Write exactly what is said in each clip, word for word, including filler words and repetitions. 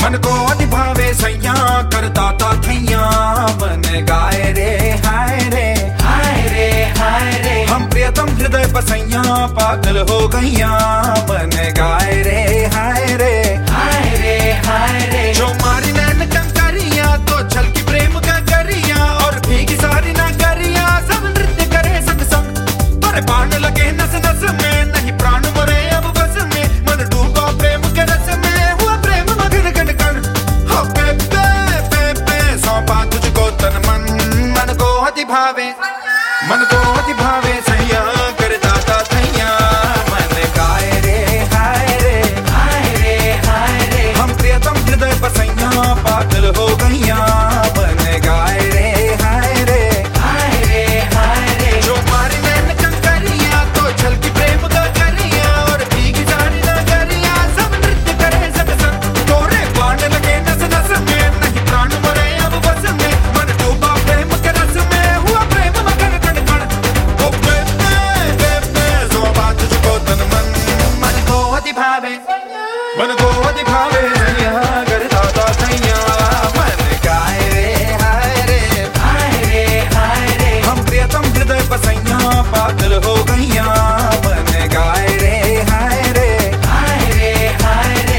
मन को अति भावे सैया करता था थैया मन गाए रे हाय रे हाय रे हाय रे हम प्रियतम हृदय पसैया पागल हो गैया मन गाए रे हाय रे हाय रे हाय रे जो मारी नैन कंकरिया तो छलकी प्रेम का गरिया और भीगी सारी नगरिया सब नृत्य करे संग संग तोरे बाण लगे नस नस में नहीं प्राण मरे अब बस में मन डूबा प्रेम के रस में हुआ प्रेम मगन गन गन हो बेबे बेबे सौंपा तुझको तन मन मन को अति भावे मन को अति भावे सैया करता था थैया मन गाए रे हाय रे हाय रे हाय रे हम प्रियतम हृदय पसैया पागल हो गैया मन गाए रे हाय रे हाय रे हाय रे जो मारी नैन कंकरिया तो छलकी प्रेम का गरिया और भीगी सारी नगरिया सब नृत्य करे संग संग तोरे बाण लगे नस नस में नहीं प्राण मरे अब बस में मन डूबा प्रेम के रस में हुआ प्रेम मगन गन गन ओ बेबे बेबे सौंपा तुझको तन मन मन को अति भावे मन को अति भावे सैया करता था थैया मन गाए रे हाय रे हाय रे हाय रे हम प्रियतम हृदय पसैया पागल हो गैया मन गाए रे हाय रे हाय रे हाय रे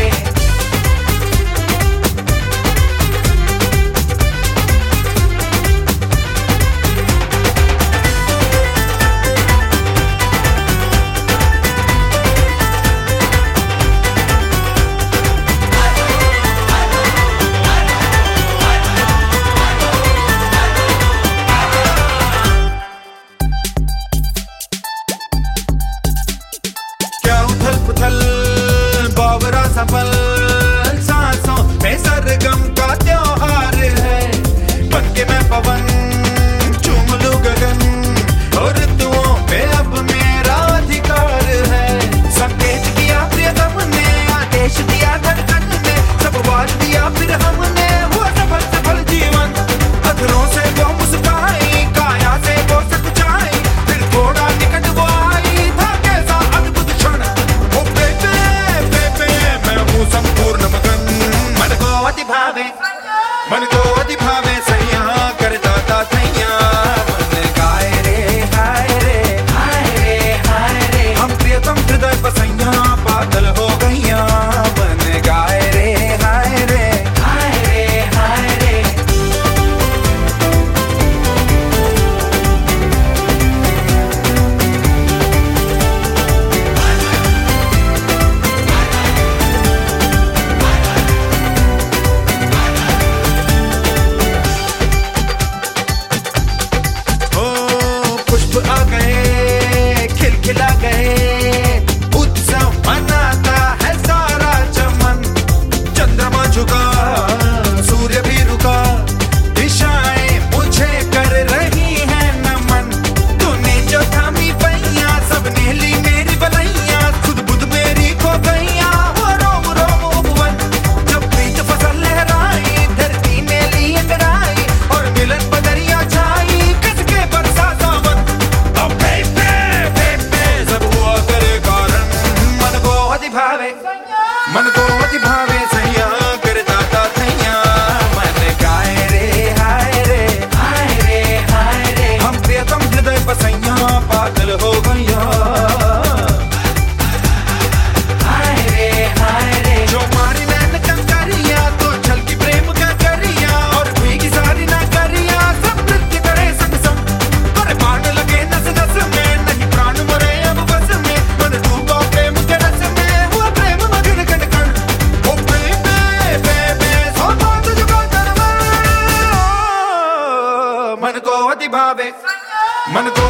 क्या उथल पुथल बावरा सफल सांसों में सरगम का त्योहार है बन के मैं पवन चूम लूं गगन और ऋतुओं पे अब मेरा अधिकार है संकेत किया प्रियतम ने आदेश दिया धड़कन ने सब बात दिया फिर हमने हुआ सफल सफल जीवन अधरों से वो मुस्काई काया से वो सच्चाई फिर थोड़ा निकट वो आई था कैसा अद्भुत क्षण ओ बेबे बेबे मैं हूँ संपूर्ण मगन मन को अति भावे मन को अति भावे सैया करता था थैया मन गाए रे हाय रे हाय रे हाय रे हम प्रियतम हृदय पसैया पागल हो गैया मन गाए रे हाय रे हाय रे हाय रे ओ पुष्प आ गए खिलखिला गए उत्सव मनाता है सारा चमन चंद्रमा झुका सूर्य भी रुका दिशाएं मुझे कर रही है नमन तूने जो थामी पैया सबने ली मेरी बलैया खुद बुद मेरी खो गैया वो रोम रोम उपवन जब प्रीत फसल लहराई धरती ने ली अंगड़ाई और मिलन बदरिया छाई किसके बरसा सावन अब बेबे बेबे सब हुआ करे कारण मन को अति भावे मन को अति भावे सैया करता था थैया मन गाए रे हाय रे हाय रे हाय रे हम प्रियतम हृदय पसैया पागल हो गैया हाय रे हाय रे जो मारी नैन कंकरिया तो छलकी प्रेम का गरिया और भीगी सारी नगरिया सब नृत्य करे संग संग तोरे बाण लगे नस नस में नहीं प्राण मरे अब बस में मन डूबा प्रेम के रस में हुआ प्रेम मगन गन गन ओ बेबे बेबे सौंपा तुझको तन मन मन को अति भावे मन को